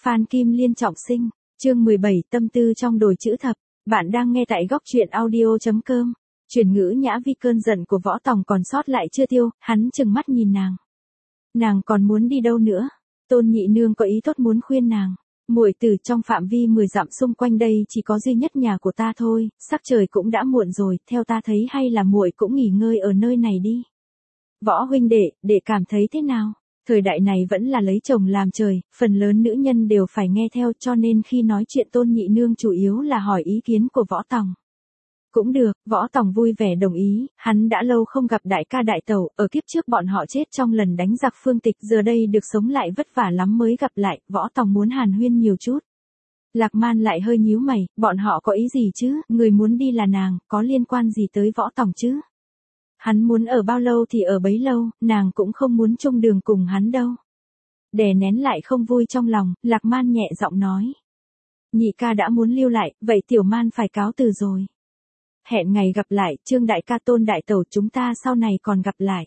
Phan Kim Liên trọng sinh, chương 17 tâm tư trong đồi chữ thập, bạn đang nghe tại góc truyện audio.com. Chuyển ngữ nhã vi cơn giận của Võ Tòng còn sót lại chưa tiêu, hắn trừng mắt nhìn nàng. Nàng còn muốn đi đâu nữa? Tôn nhị nương có ý tốt muốn khuyên nàng. Muội tử, trong phạm vi 10 dặm xung quanh đây chỉ có duy nhất nhà của ta thôi, sắc trời cũng đã muộn rồi, theo ta thấy hay là muội cũng nghỉ ngơi ở nơi này đi. Võ huynh đệ cảm thấy thế nào? Thời đại này vẫn là lấy chồng làm trời, phần lớn nữ nhân đều phải nghe theo, cho nên khi nói chuyện Tôn nhị nương chủ yếu là hỏi ý kiến của Võ Tòng. Cũng được, Võ Tòng vui vẻ đồng ý, hắn đã lâu không gặp đại ca đại tẩu, ở kiếp trước bọn họ chết trong lần đánh giặc Phương Tịch, giờ đây được sống lại vất vả lắm mới gặp lại, Võ Tòng muốn hàn huyên nhiều chút. Lạc Man lại hơi nhíu mày, bọn họ có ý gì chứ, người muốn đi là nàng, có liên quan gì tới Võ Tòng chứ? Hắn muốn ở bao lâu thì ở bấy lâu, nàng cũng không muốn chung đường cùng hắn đâu. Đè nén lại không vui trong lòng, Lạc Man nhẹ giọng nói. Nhị ca đã muốn lưu lại, vậy Tiểu Man phải cáo từ rồi. Hẹn ngày gặp lại, Trương đại ca Tôn đại tẩu, chúng ta sau này còn gặp lại.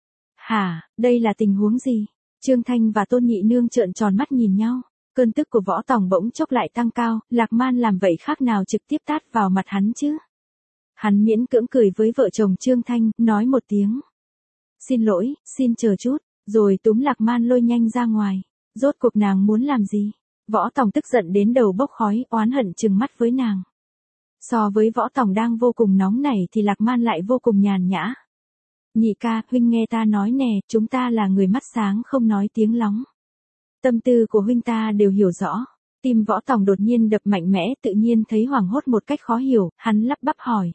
Hả, đây là tình huống gì? Trương Thanh và Tôn nhị nương trợn tròn mắt nhìn nhau. Cơn tức của Võ Tòng bỗng chốc lại tăng cao, Lạc Man làm vậy khác nào trực tiếp tát vào mặt hắn chứ? Hắn miễn cưỡng cười với vợ chồng Trương Thanh, nói một tiếng. Xin lỗi, xin chờ chút, rồi túm Lạc Man lôi nhanh ra ngoài. Rốt cuộc nàng muốn làm gì? Võ Tòng tức giận đến đầu bốc khói, oán hận trừng mắt với nàng. So với Võ Tòng đang vô cùng nóng nảy thì Lạc Man lại vô cùng nhàn nhã. Nhị ca, huynh nghe ta nói nè, chúng ta là người mắt sáng không nói tiếng lóng. Tâm tư của huynh ta đều hiểu rõ. Tim Võ Tòng đột nhiên đập mạnh mẽ, tự nhiên thấy hoảng hốt một cách khó hiểu, hắn lắp bắp hỏi.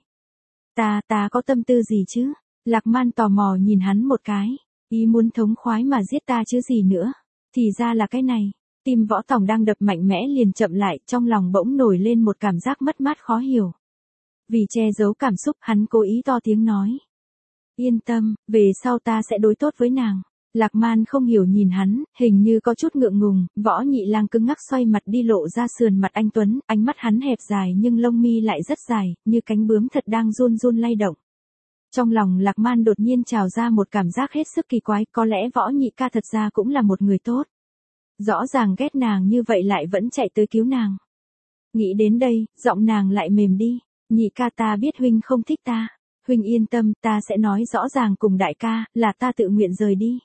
Ta có tâm tư gì chứ? Lạc Man tò mò nhìn hắn một cái. Ý muốn thống khoái mà giết ta chứ gì nữa. Thì ra là cái này. Tim Võ Tòng đang đập mạnh mẽ liền chậm lại, trong lòng bỗng nổi lên một cảm giác mất mát khó hiểu. Vì che giấu cảm xúc, hắn cố ý to tiếng nói. Yên tâm, về sau ta sẽ đối tốt với nàng. Lạc Man không hiểu nhìn hắn, hình như có chút ngượng ngùng, Võ Nhị Lang cứng ngắc xoay mặt đi lộ ra sườn mặt anh tuấn, ánh mắt hắn hẹp dài nhưng lông mi lại rất dài, như cánh bướm thật đang run run lay động. Trong lòng Lạc Man đột nhiên trào ra một cảm giác hết sức kỳ quái, có lẽ Võ Nhị ca thật ra cũng là một người tốt. Rõ ràng ghét nàng như vậy lại vẫn chạy tới cứu nàng. Nghĩ đến đây, giọng nàng lại mềm đi. Nhị ca, ta biết huynh không thích ta. Huynh yên tâm, ta sẽ nói rõ ràng cùng đại ca, là ta tự nguyện rời đi.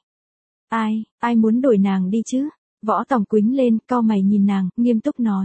Ai muốn đổi nàng đi chứ? Võ Tòng quĩnh lên, cau mày nhìn nàng, nghiêm túc nói.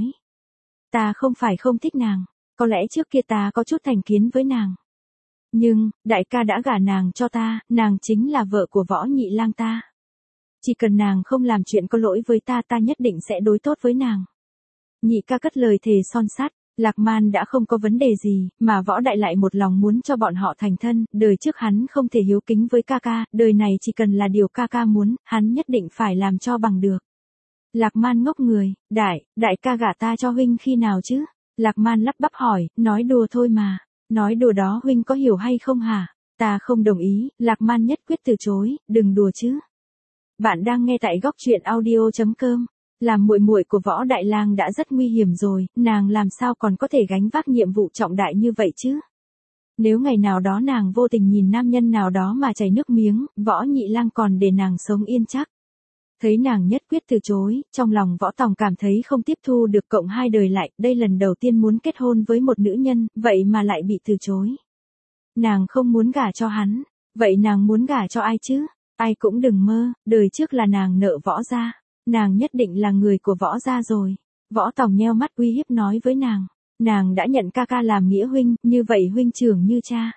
Ta không phải không thích nàng. Có lẽ trước kia ta có chút thành kiến với nàng. Nhưng, đại ca đã gả nàng cho ta, nàng chính là vợ của Võ Nhị Lang ta. Chỉ cần nàng không làm chuyện có lỗi với ta, ta nhất định sẽ đối tốt với nàng. Nhị ca cất lời thề son sắt, Lạc Man đã không có vấn đề gì, mà Võ Đại lại một lòng muốn cho bọn họ thành thân, đời trước hắn không thể hiếu kính với ca ca, đời này chỉ cần là điều ca ca muốn, hắn nhất định phải làm cho bằng được. Lạc Man ngốc người, đại ca gả ta cho huynh khi nào chứ? Lạc Man lắp bắp hỏi, nói đùa thôi mà, nói đùa đó huynh có hiểu hay không hả? Ta không đồng ý, Lạc Man nhất quyết từ chối, đừng đùa chứ. Bạn đang nghe tại góc truyện audio.com. Làm muội muội của Võ Đại Lang đã rất nguy hiểm rồi, nàng làm sao còn có thể gánh vác nhiệm vụ trọng đại như vậy chứ? Nếu ngày nào đó nàng vô tình nhìn nam nhân nào đó mà chảy nước miếng, Võ Nhị Lang còn để nàng sống yên chắc. Thấy nàng nhất quyết từ chối, trong lòng Võ Tòng cảm thấy không tiếp thu được, cộng hai đời lại, đây lần đầu tiên muốn kết hôn với một nữ nhân, vậy mà lại bị từ chối. Nàng không muốn gả cho hắn, vậy nàng muốn gả cho ai chứ? Ai cũng đừng mơ, đời trước là nàng nợ Võ gia, nàng nhất định là người của Võ gia rồi. Võ Tòng nheo mắt uy hiếp nói với nàng đã nhận ca ca làm nghĩa huynh, như vậy huynh trưởng như cha.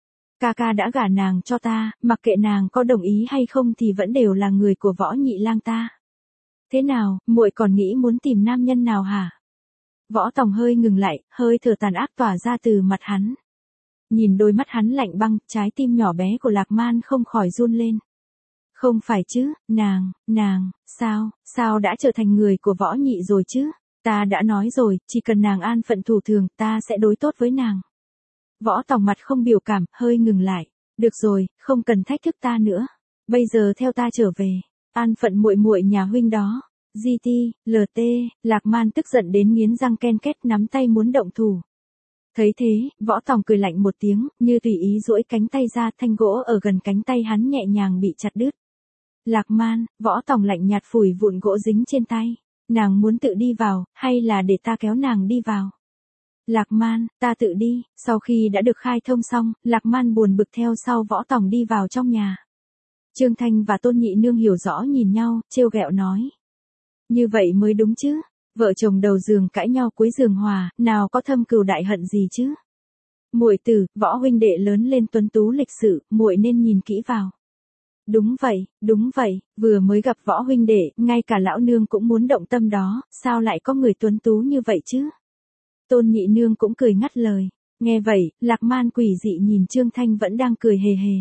Ca ca đã gả nàng cho ta, mặc kệ nàng có đồng ý hay không thì vẫn đều là người của Võ Nhị Lang ta. Thế nào, muội còn nghĩ muốn tìm nam nhân nào hả? Võ Tòng hơi ngừng lại, hơi thở tàn ác tỏa ra từ mặt hắn. Nhìn đôi mắt hắn lạnh băng, trái tim nhỏ bé của Lạc Man không khỏi run lên. Không phải chứ, nàng, sao đã trở thành người của Võ Nhị rồi chứ? Ta đã nói rồi, chỉ cần nàng an phận thủ thường, ta sẽ đối tốt với nàng. Võ Tòng mặt không biểu cảm, hơi ngừng lại. Được rồi, không cần thách thức ta nữa. Bây giờ theo ta trở về. An phận muội muội nhà huynh đó. GT, LT, Lạc Man tức giận đến nghiến răng ken két, nắm tay muốn động thủ. Thấy thế, Võ Tòng cười lạnh một tiếng, như tùy ý duỗi cánh tay ra, thanh gỗ ở gần cánh tay hắn nhẹ nhàng bị chặt đứt. Lạc Man, Võ Tòng lạnh nhạt phủi vụn gỗ dính trên tay. Nàng muốn tự đi vào, hay là để ta kéo nàng đi vào? Lạc Man, ta tự đi. Sau khi đã được khai thông xong, Lạc Man buồn bực theo sau Võ Tòng đi vào trong nhà. Trương Thanh và Tôn Nhị Nương hiểu rõ nhìn nhau, trêu ghẹo nói. Như vậy mới đúng chứ. Vợ chồng đầu giường cãi nhau cuối giường hòa, nào có thâm cừu đại hận gì chứ. Muội tử, Võ huynh đệ lớn lên tuấn tú lịch sự, muội nên nhìn kỹ vào. Đúng vậy, vừa mới gặp Võ huynh đệ, ngay cả lão nương cũng muốn động tâm đó, sao lại có người tuấn tú như vậy chứ? Tôn Nhị Nương cũng cười ngắt lời. Nghe vậy, Lạc Man quỷ dị nhìn Trương Thanh vẫn đang cười hề hề.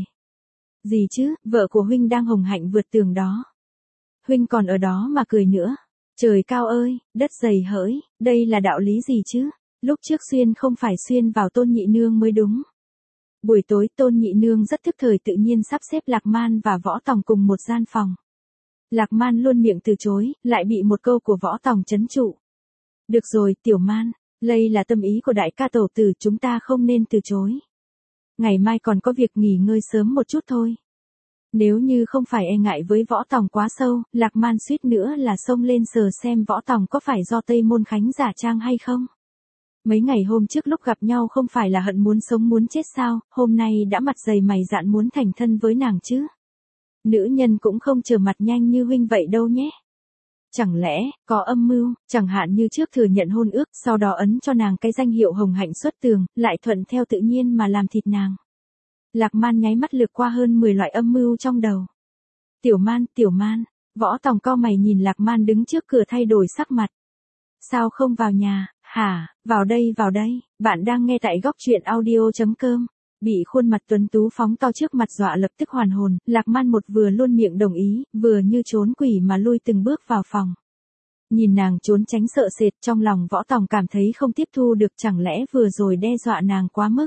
Gì chứ, vợ của huynh đang hồng hạnh vượt tường đó. Huynh còn ở đó mà cười nữa. Trời cao ơi, đất dày hỡi, đây là đạo lý gì chứ? Lúc trước xuyên không phải xuyên vào Tôn Nhị Nương mới đúng. Buổi tối Tôn Nhị Nương rất thức thời tự nhiên sắp xếp Lạc Man và Võ Tòng cùng một gian phòng. Lạc Man luôn miệng từ chối, lại bị một câu của Võ Tòng trấn trụ. Được rồi, Tiểu Man, đây là tâm ý của đại ca tổ tử, chúng ta không nên từ chối. Ngày mai còn có việc nghỉ ngơi sớm một chút thôi. Nếu như không phải e ngại với Võ Tòng quá sâu, Lạc Man suýt nữa là xông lên sờ xem Võ Tòng có phải do Tây Môn Khánh giả trang hay không. Mấy ngày hôm trước lúc gặp nhau không phải là hận muốn sống muốn chết sao, hôm nay đã mặt dày mày dạn muốn thành thân với nàng chứ. Nữ nhân cũng không trở mặt nhanh như huynh vậy đâu nhé. Chẳng lẽ, có âm mưu, chẳng hạn như trước thừa nhận hôn ước, sau đó ấn cho nàng cái danh hiệu hồng hạnh xuất tường, lại thuận theo tự nhiên mà làm thịt nàng. Lạc Man nháy mắt lược qua hơn 10 loại âm mưu trong đầu. Tiểu Man, Võ Tòng cau mày nhìn Lạc Man đứng trước cửa thay đổi sắc mặt. Sao không vào nhà, hả, vào đây, bạn đang nghe tại góc truyện audio.com. Bị khuôn mặt tuấn tú phóng to trước mặt dọa lập tức hoàn hồn, Lạc Man một vừa luôn miệng đồng ý, vừa như trốn quỷ mà lui từng bước vào phòng. Nhìn nàng trốn tránh sợ sệt, trong lòng Võ Tòng cảm thấy không tiếp thu được, chẳng lẽ vừa rồi đe dọa nàng quá mức.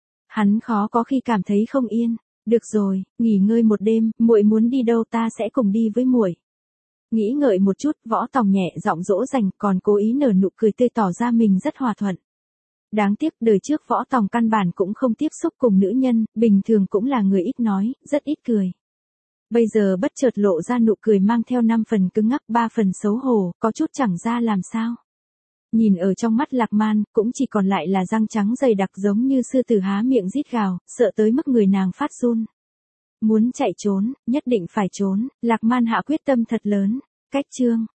Hắn khó có khi cảm thấy không yên. Được rồi, nghỉ ngơi một đêm, muội muốn đi đâu ta sẽ cùng đi với muội. Nghĩ ngợi một chút, Võ Tòng nhẹ giọng dỗ dành, còn cố ý nở nụ cười tươi tỏ ra mình rất hòa thuận. Đáng tiếc đời trước Võ Tòng căn bản cũng không tiếp xúc cùng nữ nhân, bình thường cũng là người ít nói, rất ít cười. Bây giờ bất chợt lộ ra nụ cười mang theo 5 phần cứng ngắc 3 phần xấu hổ, có chút chẳng ra làm sao. Nhìn ở trong mắt Lạc Man, cũng chỉ còn lại là răng trắng dày đặc giống như sư tử há miệng rít gào, sợ tới mức người nàng phát run. Muốn chạy trốn, nhất định phải trốn, Lạc Man hạ quyết tâm thật lớn. Cách chương